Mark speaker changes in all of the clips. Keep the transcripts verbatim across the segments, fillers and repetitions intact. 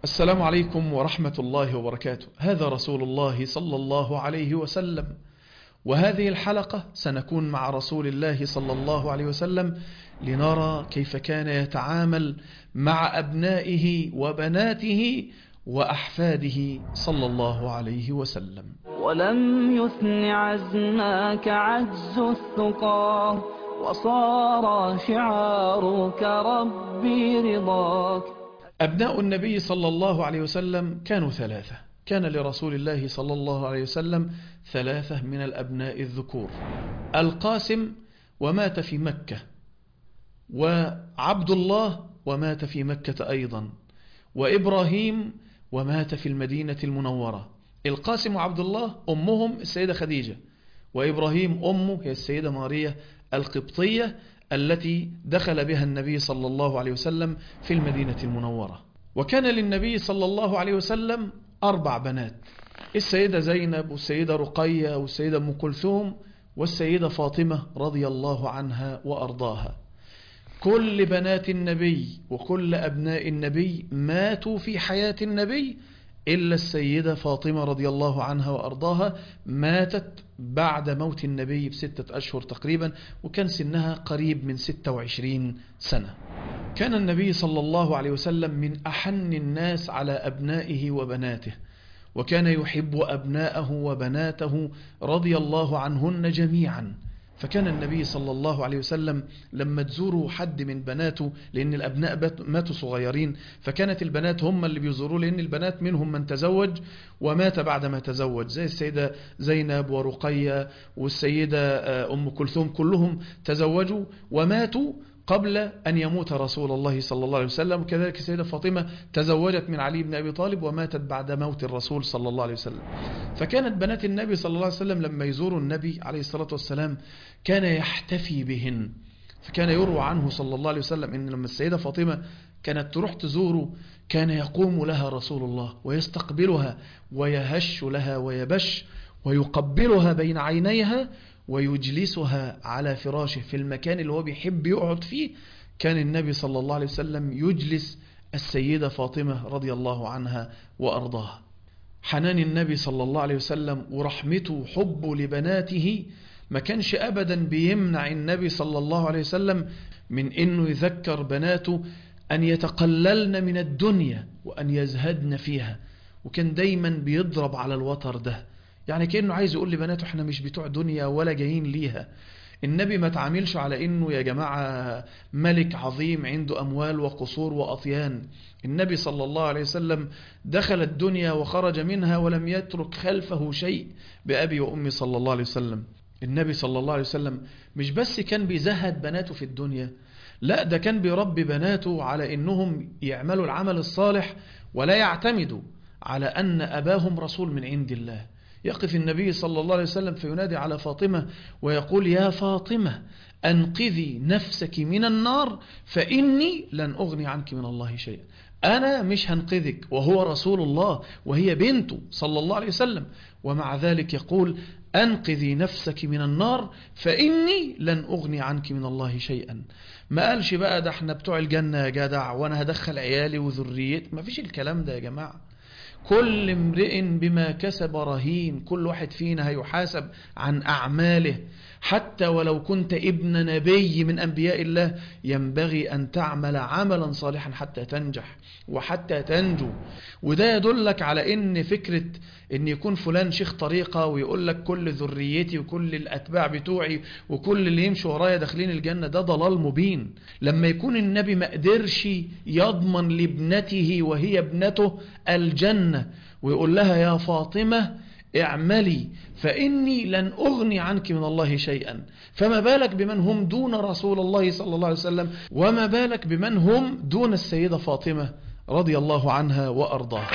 Speaker 1: السلام عليكم ورحمة الله وبركاته. هذا رسول الله صلى الله عليه وسلم، وهذه الحلقة سنكون مع رسول الله صلى الله عليه وسلم لنرى كيف كان يتعامل مع أبنائه وبناته وأحفاده صلى الله عليه وسلم.
Speaker 2: ولم يثن عزمك عجز الثقى، وصار شعارك ربي رضاك.
Speaker 1: أبناء النبي صلى الله عليه وسلم كانوا ثلاثة. كان لرسول الله صلى الله عليه وسلم ثلاثة من الأبناء الذكور: القاسم ومات في مكة، وعبد الله ومات في مكة أيضا، وإبراهيم ومات في المدينة المنورة. القاسم وعبد الله أمهم السيدة خديجة، وإبراهيم أمه هي السيدة ماريا القبطية التي دخل بها النبي صلى الله عليه وسلم في المدينة المنورة. وكان للنبي صلى الله عليه وسلم أربع بنات: السيدة زينب، والسيدة رقية، والسيدة أم كلثوم، والسيدة فاطمة رضي الله عنها وأرضاها. كل بنات النبي وكل أبناء النبي ماتوا في حياة النبي، إلا السيدة فاطمة رضي الله عنها وأرضاها ماتت بعد موت النبي بستة أشهر تقريبا، وكان سنها قريب من ستة وعشرين سنة. كان النبي صلى الله عليه وسلم من أحن الناس على أبنائه وبناته، وكان يحب أبناءه وبناته رضي الله عنهن جميعا. فكان النبي صلى الله عليه وسلم لما تزوروا حد من بناته، لأن الأبناء ماتوا صغيرين، فكانت البنات هم اللي بيزوروا، لأن البنات منهم من تزوج ومات بعدما تزوج، زي السيدة زينب ورقية والسيدة أم كلثوم، كلهم تزوجوا وماتوا قبل أن يموت رسول الله صلى الله عليه وسلم. وكذلك السيدة فاطمة تزوجت من علي بن أبي طالب وماتت بعد موت الرسول صلى الله عليه وسلم. فكانت بنات النبي صلى الله عليه وسلم لما يزوروا النبي عليه الصلاة والسلام كان يحتفي بهن. فكان يروى عنه صلى الله عليه وسلم إن لما السيدة فاطمة كانت تروح تزوره كان يقوم لها رسول الله ويستقبلها ويهش لها ويبش ويقبلها بين عينيها ويجلسها على فراشه في المكان اللي هو بيحب يقعد فيه. كان النبي صلى الله عليه وسلم يجلس السيدة فاطمة رضي الله عنها وأرضاها. حنان النبي صلى الله عليه وسلم ورحمته وحبه لبناته ما كانش أبدا بيمنع النبي صلى الله عليه وسلم من أنه يذكر بناته أن يتقللن من الدنيا وأن يزهدن فيها، وكان دايما بيضرب على الوتر ده، يعني كأنه عايز يقول لبناته احنا مش بتوع دنيا ولا جايين ليها. النبي ما تعاملش على انه يا جماعة ملك عظيم عنده اموال وقصور واطيان. النبي صلى الله عليه وسلم دخل الدنيا وخرج منها ولم يترك خلفه شيء بأبي وأمي صلى الله عليه وسلم. النبي صلى الله عليه وسلم مش بس كان بيزهد بناته في الدنيا، لا ده كان بيربي بناته على انهم يعملوا العمل الصالح ولا يعتمدوا على ان اباهم رسول من عند الله. يقف النبي صلى الله عليه وسلم فينادي على فاطمة ويقول: يا فاطمة أنقذي نفسك من النار فإني لن أغني عنك من الله شيئا. أنا مش هنقذك، وهو رسول الله وهي بنته صلى الله عليه وسلم، ومع ذلك يقول: أنقذي نفسك من النار فإني لن أغني عنك من الله شيئا. ما قالش بقى ده احنا بتوع الجنة يا جدع وأنا هدخل عيالي وذريتي، ما فيش الكلام ده يا جماعة. كل امرئ بما كسب رهين، كل واحد فينا هيحاسب عن أعماله. حتى ولو كنت ابن نبي من أنبياء الله ينبغي أن تعمل عملا صالحا حتى تنجح وحتى تنجو. وده يدلك على ان فكرة ان يكون فلان شيخ طريقة ويقول لك كل ذريتي وكل الأتباع بتوعي وكل اللي يمشي ورايا داخلين الجنة، ده ضلال مبين. لما يكون النبي ما قدرش يضمن لابنته وهي ابنته الجنة ويقول لها: يا فاطمة اعملي فإني لن أغني عنك من الله شيئا، فما بالك بمن هم دون رسول الله صلى الله عليه وسلم، وما بالك بمن هم دون السيدة فاطمة رضي الله عنها وأرضاها.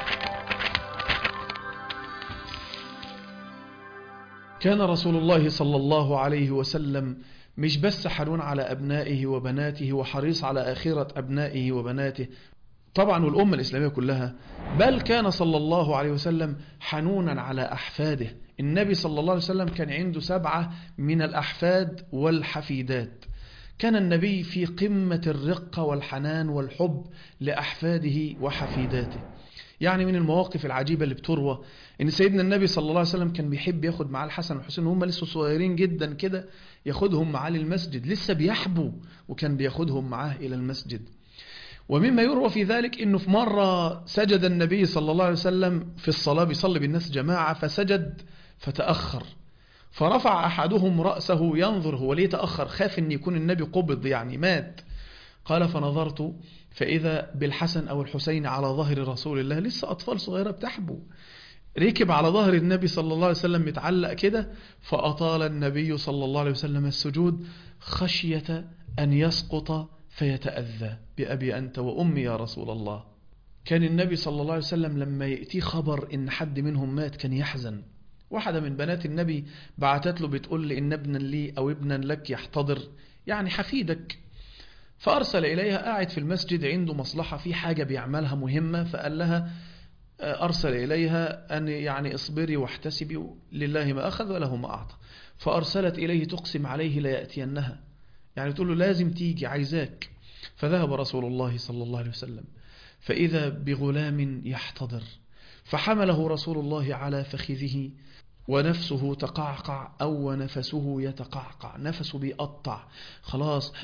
Speaker 1: كان رسول الله صلى الله عليه وسلم مش بس حنون على أبنائه وبناته وحريص على آخرة أبنائه وبناته طبعا والأمة الإسلامية كلها، بل كان صلى الله عليه وسلم حنونا على أحفاده. النبي صلى الله عليه وسلم كان عنده سبعة من الأحفاد والحفيدات. كان النبي في قمة الرقة والحنان والحب لأحفاده وحفيداته. يعني من المواقف العجيبة اللي بتروى ان سيدنا النبي صلى الله عليه وسلم كان بيحب ياخد معاه الحسن والحسين وهم لسه صغيرين جدا كده، ياخدهم معاه للمسجد لسه بيحبوا، وكان بياخدهم معاه الى المسجد. ومما يروى في ذلك انه في مرة سجد النبي صلى الله عليه وسلم في الصلاة، بيصلي بالناس جماعة، فسجد فتأخر، فرفع أحدهم رأسه ينظر هو ليه تأخر، خاف أن يكون النبي قبض يعني مات. قال فنظرت فإذا بالحسن أو الحسين على ظهر رسول الله، لسه أطفال صغيرة بتحبوا، ركب على ظهر النبي صلى الله عليه وسلم متعلق كده، فأطال النبي صلى الله عليه وسلم السجود خشية أن يسقط فيتأذى. بأبي أنت وأمي يا رسول الله. كان النبي صلى الله عليه وسلم لما يأتي خبر إن حد منهم مات كان يحزن. واحدة من بنات النبي بعتت له بتقول لي إن ابنا لي أو ابنا لك يحتضر، يعني حفيدك. فأرسل إليها، قاعد في المسجد عنده مصلحة في حاجة بيعملها مهمة، فقال لها أرسل إليها أن يعني اصبري واحتسبي لله ما أخذ وله ما أعطى. فأرسلت إليه تقسم عليه لا يأتينها، يعني تقول له لازم تيجي عايزاك. فذهب رسول الله صلى الله عليه وسلم فإذا بغلام يحتضر، فحمله رسول الله على فخذه ونفسه تقعقع أو نفسه يتقعقع، نفسه بيقطع خلاص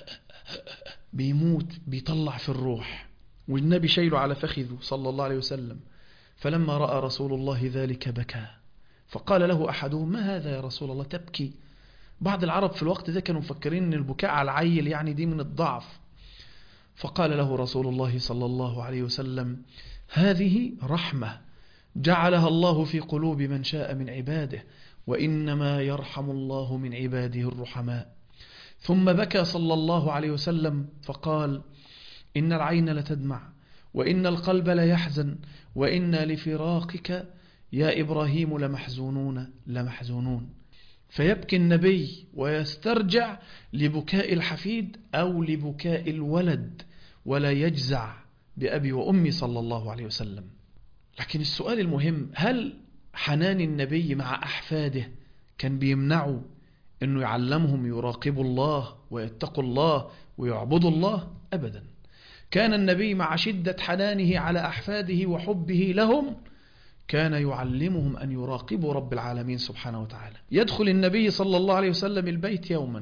Speaker 1: بيموت بيطلع في الروح، والنبي شايله على فخذه صلى الله عليه وسلم. فلما رأى رسول الله ذلك بكى، فقال له أحدهم ما هذا يا رسول الله تبكي؟ بعض العرب في الوقت ده كانوا مفكرين أن البكاء على العيل يعني دي من الضعف. فقال له رسول الله صلى الله عليه وسلم هذه رحمة جعلها الله في قلوب من شاء من عباده، وإنما يرحم الله من عباده الرحماء. ثم بكى صلى الله عليه وسلم فقال إن العين لتدمع وإن القلب ليحزن وإنا لفراقك يا إبراهيم لمحزونون لمحزونون. فيبكي النبي ويسترجع لبكاء الحفيد أو لبكاء الولد، ولا يجزع بأبي وأمي صلى الله عليه وسلم. لكن السؤال المهم، هل حنان النبي مع أحفاده كان بيمنعه أنه يعلمهم يراقبوا الله ويتقوا الله ويعبدوا الله؟ أبدا. كان النبي مع شدة حنانه على أحفاده وحبه لهم كان يعلمهم أن يراقبوا رب العالمين سبحانه وتعالى. يدخل النبي صلى الله عليه وسلم البيت يوما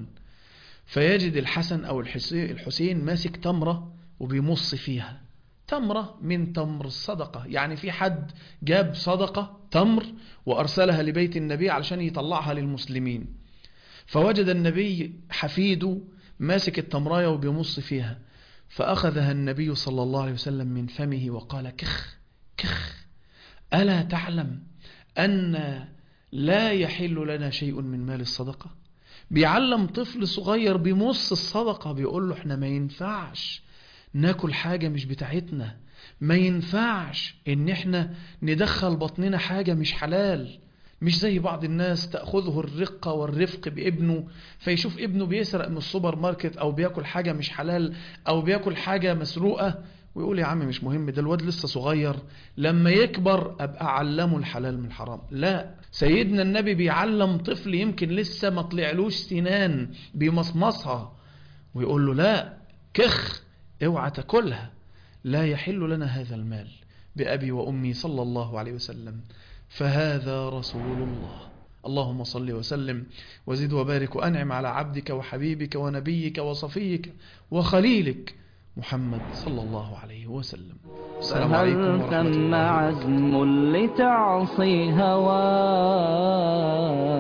Speaker 1: فيجد الحسن أو الحسين ماسك تمرة وبيمص فيها، تمرة من تمر الصدقة، يعني في حد جاب صدقة تمر وأرسلها لبيت النبي علشان يطلعها للمسلمين. فوجد النبي حفيده ماسك التمراية وبيمص فيها، فأخذها النبي صلى الله عليه وسلم من فمه وقال كخ كخ ألا تعلم أن لا يحل لنا شيء من مال الصدقة؟ بيعلم طفل صغير بيمص الصدقة، بيقول له احنا ما ينفعش ناكل حاجة مش بتاعتنا، ما ينفعش ان احنا ندخل بطننا حاجة مش حلال. مش زي بعض الناس تأخذه الرقة والرفق بابنه، فيشوف ابنه بيسرق من السوبر ماركت او بياكل حاجة مش حلال او بياكل حاجة مسروقة ويقول يا عم مش مهم ده الواد لسه صغير، لما يكبر ابقى اعلمه الحلال من الحرام. لا، سيدنا النبي بيعلم طفل يمكن لسه ما طلعلوش سنان بيمصمصها ويقول له لا كخ اوعى تاكلها، لا يحل لنا هذا المال بأبي وأمي صلى الله عليه وسلم. فهذا رسول الله. اللهم صل وسلم وزد وبارك وأنعم على عبدك وحبيبك ونبيك وصفيك وخليلك محمد صلى الله عليه وسلم. السلام عليكم ورحمة الله وبركاته.
Speaker 2: ثم عزم لتعصي هواه